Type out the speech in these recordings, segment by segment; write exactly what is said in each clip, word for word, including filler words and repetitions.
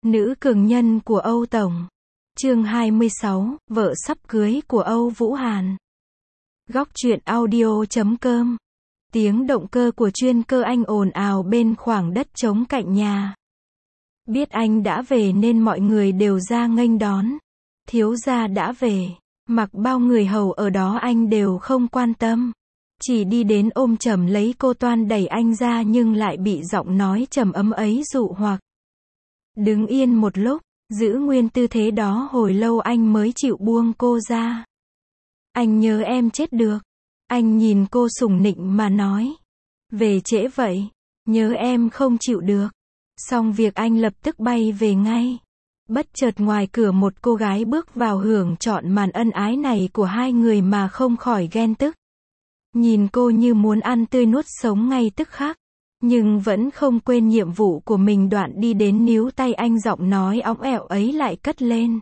Nữ cường nhân của Âu Tổng. Chương hai mươi sáu, vợ sắp cưới của Âu Vũ Hàn. Góc truyện audio chấm com. Tiếng động cơ của chuyên cơ Anh ồn ào bên khoảng đất trống cạnh nhà. Biết anh đã về nên mọi người đều ra nghênh đón. Thiếu gia đã về. Mặc bao người hầu ở đó anh đều không quan tâm. Chỉ đi đến ôm chầm lấy cô, toan đẩy anh ra nhưng lại bị giọng nói trầm ấm ấy dụ hoặc. Đứng yên một lúc, giữ nguyên tư thế đó hồi lâu anh mới chịu buông cô ra. Anh nhớ em chết được. Anh nhìn cô sủng nịnh mà nói. Về trễ vậy, nhớ em không chịu được. Xong việc anh lập tức bay về ngay. Bất chợt ngoài cửa một cô gái bước vào hưởng trọn màn ân ái này của hai người mà không khỏi ghen tức. Nhìn cô như muốn ăn tươi nuốt sống ngay tức khắc. Nhưng vẫn không quên nhiệm vụ của mình, đoạn đi đến níu tay anh, giọng nói óng ẻo ấy lại cất lên.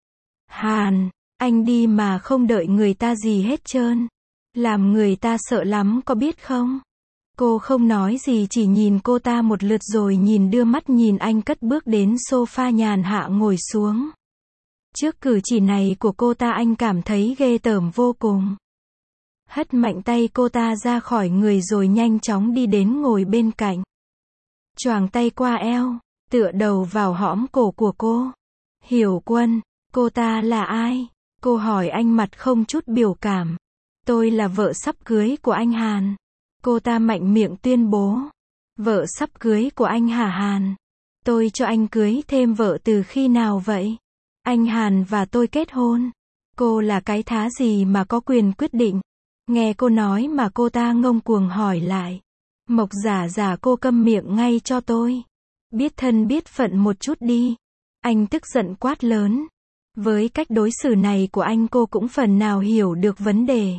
Hàn, anh đi mà không đợi người ta gì hết trơn. Làm người ta sợ lắm có biết không? Cô không nói gì, chỉ nhìn cô ta một lượt rồi nhìn đưa mắt nhìn anh cất bước đến sofa nhàn hạ ngồi xuống. Trước cử chỉ này của cô ta anh cảm thấy ghê tởm vô cùng. Hất mạnh tay cô ta ra khỏi người rồi nhanh chóng đi đến ngồi bên cạnh. Choàng tay qua eo, tựa đầu vào hõm cổ của cô. Hiểu Quân, cô ta là ai? Cô hỏi anh mặt không chút biểu cảm. Tôi là vợ sắp cưới của anh Hàn. Cô ta mạnh miệng tuyên bố. Vợ sắp cưới của anh hả Hàn? Tôi cho anh cưới thêm vợ từ khi nào vậy? Anh Hàn và tôi kết hôn. Cô là cái thá gì mà có quyền quyết định? Nghe cô nói mà cô ta ngông cuồng hỏi lại. Mộc Giả Giả, cô câm miệng ngay cho tôi. Biết thân biết phận một chút đi. Anh tức giận quát lớn. Với cách đối xử này của anh cô cũng phần nào hiểu được vấn đề.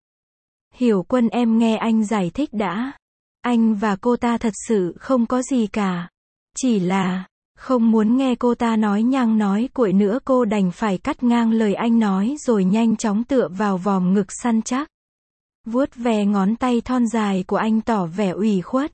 Hiểu Quân, em nghe anh giải thích đã. Anh và cô ta thật sự không có gì cả. Chỉ là, không muốn nghe cô ta nói nhăng nói cuội nữa, cô đành phải cắt ngang lời anh nói rồi nhanh chóng tựa vào vòm ngực săn chắc. Vuốt ve ngón tay thon dài của anh tỏ vẻ ủy khuất.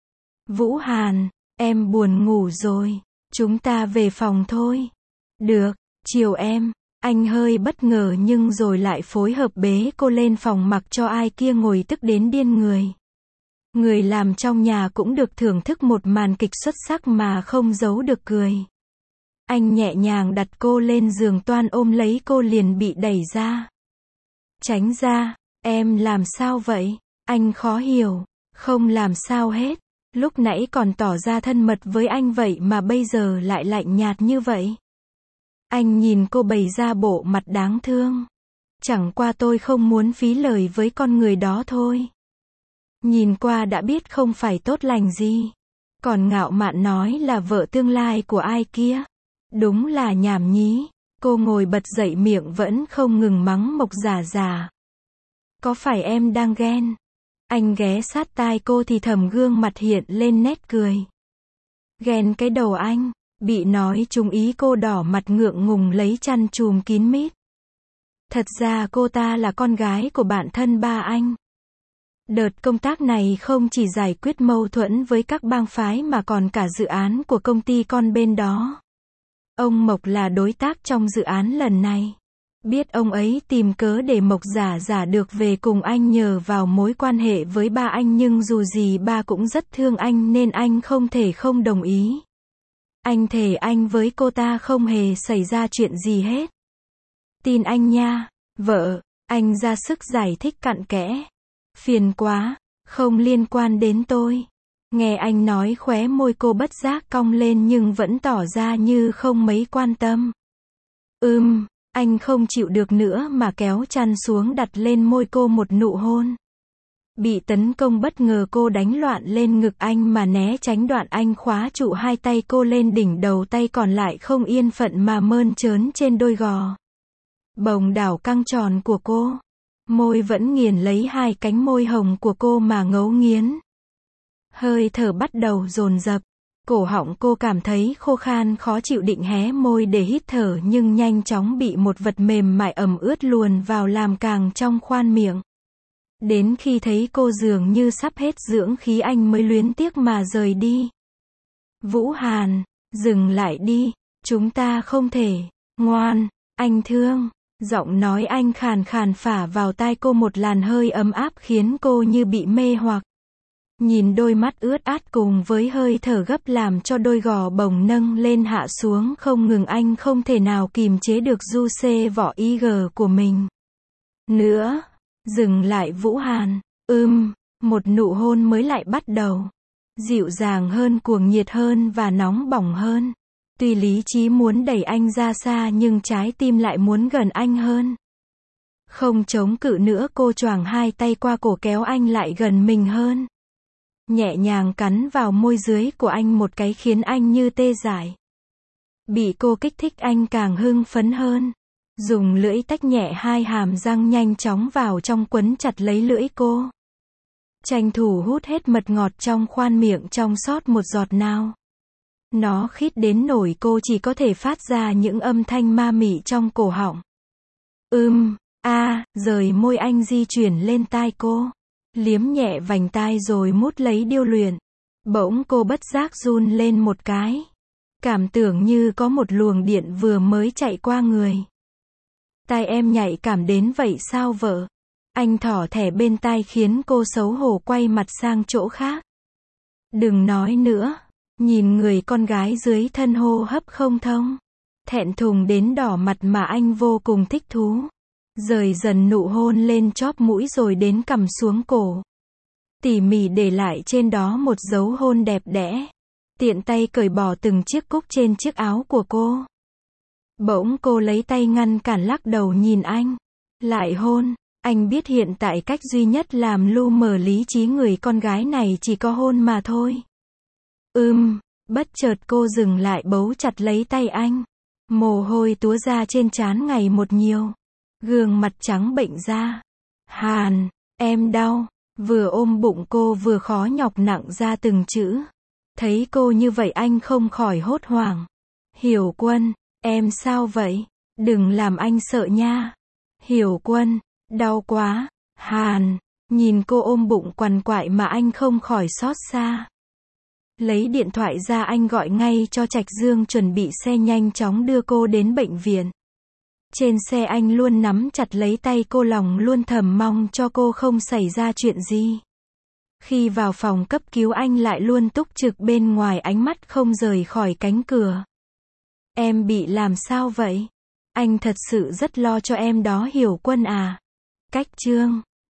Vũ Hàn, em buồn ngủ rồi. Chúng ta về phòng thôi. Được, chiều em. Anh hơi bất ngờ nhưng rồi lại phối hợp bế cô lên phòng mặc cho ai kia ngồi tức đến điên người. Người làm trong nhà cũng được thưởng thức một màn kịch xuất sắc mà không giấu được cười. Anh nhẹ nhàng đặt cô lên giường, toan ôm lấy cô liền bị đẩy ra. Tránh ra. Em làm sao vậy? Anh khó hiểu. Không làm sao hết. Lúc nãy còn tỏ ra thân mật với anh vậy mà bây giờ lại lạnh nhạt như vậy. Anh nhìn cô bày ra bộ mặt đáng thương. Chẳng qua tôi không muốn phí lời với con người đó thôi. Nhìn qua đã biết không phải tốt lành gì. Còn ngạo mạn nói là vợ tương lai của ai kia. Đúng là nhảm nhí. Cô ngồi bật dậy, miệng vẫn không ngừng mắng Mộc Giả Giả. Có phải em đang ghen? Anh ghé sát tai cô thì thầm, gương mặt hiện lên nét cười. Ghen cái đầu anh. Bị nói trúng ý, cô đỏ mặt ngượng ngùng lấy chăn chùm kín mít. Thật ra cô ta là con gái của bạn thân ba anh. Đợt công tác này không chỉ giải quyết mâu thuẫn với các bang phái mà còn cả dự án của công ty con bên đó. Ông Mộc là đối tác trong dự án lần này. Biết ông ấy tìm cớ để Mộc Giả Giả được về cùng anh nhờ vào mối quan hệ với ba anh, nhưng dù gì ba cũng rất thương anh nên anh không thể không đồng ý. Anh thề anh với cô ta không hề xảy ra chuyện gì hết. Tin anh nha, vợ. Anh ra sức giải thích cặn kẽ. Phiền quá, không liên quan đến tôi. Nghe anh nói, khóe môi cô bất giác cong lên nhưng vẫn tỏ ra như không mấy quan tâm. Ừm, anh không chịu được nữa mà kéo chăn xuống đặt lên môi cô một nụ hôn. Bị tấn công bất ngờ, cô đánh loạn lên ngực anh mà né tránh, đoạn anh khóa trụ hai tay cô lên đỉnh đầu, tay còn lại không yên phận mà mơn trớn trên đôi gò bồng đảo căng tròn của cô. Môi vẫn nghiền lấy hai cánh môi hồng của cô mà ngấu nghiến. Hơi thở bắt đầu dồn dập. Cổ họng cô cảm thấy khô khan khó chịu, định hé môi để hít thở nhưng nhanh chóng bị một vật mềm mại ẩm ướt luồn vào làm càng trong khoan miệng. Đến khi thấy cô dường như sắp hết dưỡng khí, anh mới luyến tiếc mà rời đi. Vũ Hàn, dừng lại đi. Chúng ta không thể. Ngoan, anh thương. Giọng nói anh khàn khàn phả vào tai cô một làn hơi ấm áp khiến cô như bị mê hoặc. Nhìn đôi mắt ướt át cùng với hơi thở gấp làm cho đôi gò bồng nâng lên hạ xuống không ngừng, anh không thể nào kìm chế được du xê vỏ i giê của mình. Nữa. Dừng lại Vũ Hàn. Ưm, một nụ hôn mới lại bắt đầu. Dịu dàng hơn, cuồng nhiệt hơn và nóng bỏng hơn. Tuy lý trí muốn đẩy anh ra xa nhưng trái tim lại muốn gần anh hơn. Không chống cự nữa, cô choàng hai tay qua cổ kéo anh lại gần mình hơn. Nhẹ nhàng cắn vào môi dưới của anh một cái khiến anh như tê dại. Bị cô kích thích anh càng hưng phấn hơn. Dùng lưỡi tách nhẹ hai hàm răng nhanh chóng vào trong quấn chặt lấy lưỡi cô. Tranh thủ hút hết mật ngọt trong khoang miệng trong sót một giọt nào. Nó khít đến nỗi cô chỉ có thể phát ra những âm thanh ma mị trong cổ họng. Ưm, a, à, rời môi anh di chuyển lên tai cô. Liếm nhẹ vành tai rồi mút lấy điêu luyện. Bỗng cô bất giác run lên một cái. Cảm tưởng như có một luồng điện vừa mới chạy qua người. Tai em nhạy cảm đến vậy sao vợ? Anh thỏ thẻ bên tai khiến cô xấu hổ quay mặt sang chỗ khác. Đừng nói nữa. Nhìn người con gái dưới thân hô hấp không thông. Thẹn thùng đến đỏ mặt mà anh vô cùng thích thú. Rời dần nụ hôn lên chóp mũi rồi đến cằm xuống cổ. Tỉ mỉ để lại trên đó một dấu hôn đẹp đẽ. Tiện tay cởi bỏ từng chiếc cúc trên chiếc áo của cô. Bỗng cô lấy tay ngăn cản, lắc đầu nhìn anh. Lại hôn. Anh biết hiện tại cách duy nhất làm lu mờ lý trí người con gái này chỉ có hôn mà thôi. Ưm, bất chợt cô dừng lại, bấu chặt lấy tay anh. Mồ hôi túa ra trên trán ngày một nhiều. Gương mặt trắng bệnh ra. Hàn, em đau. Vừa ôm bụng cô vừa khó nhọc nặng ra từng chữ. Thấy cô như vậy anh không khỏi hốt hoảng. Hiểu Quân, em sao vậy? Đừng làm anh sợ nha. Hiểu Quân, đau quá. Hàn, nhìn cô ôm bụng quằn quại mà anh không khỏi xót xa. Lấy điện thoại ra anh gọi ngay cho Trạch Dương chuẩn bị xe nhanh chóng đưa cô đến bệnh viện. Trên xe anh luôn nắm chặt lấy tay cô, lòng luôn thầm mong cho cô không xảy ra chuyện gì. Khi vào phòng cấp cứu anh lại luôn túc trực bên ngoài, ánh mắt không rời khỏi cánh cửa. Em bị làm sao vậy? Anh thật sự rất lo cho em đó Hiểu Quân à. Cách chương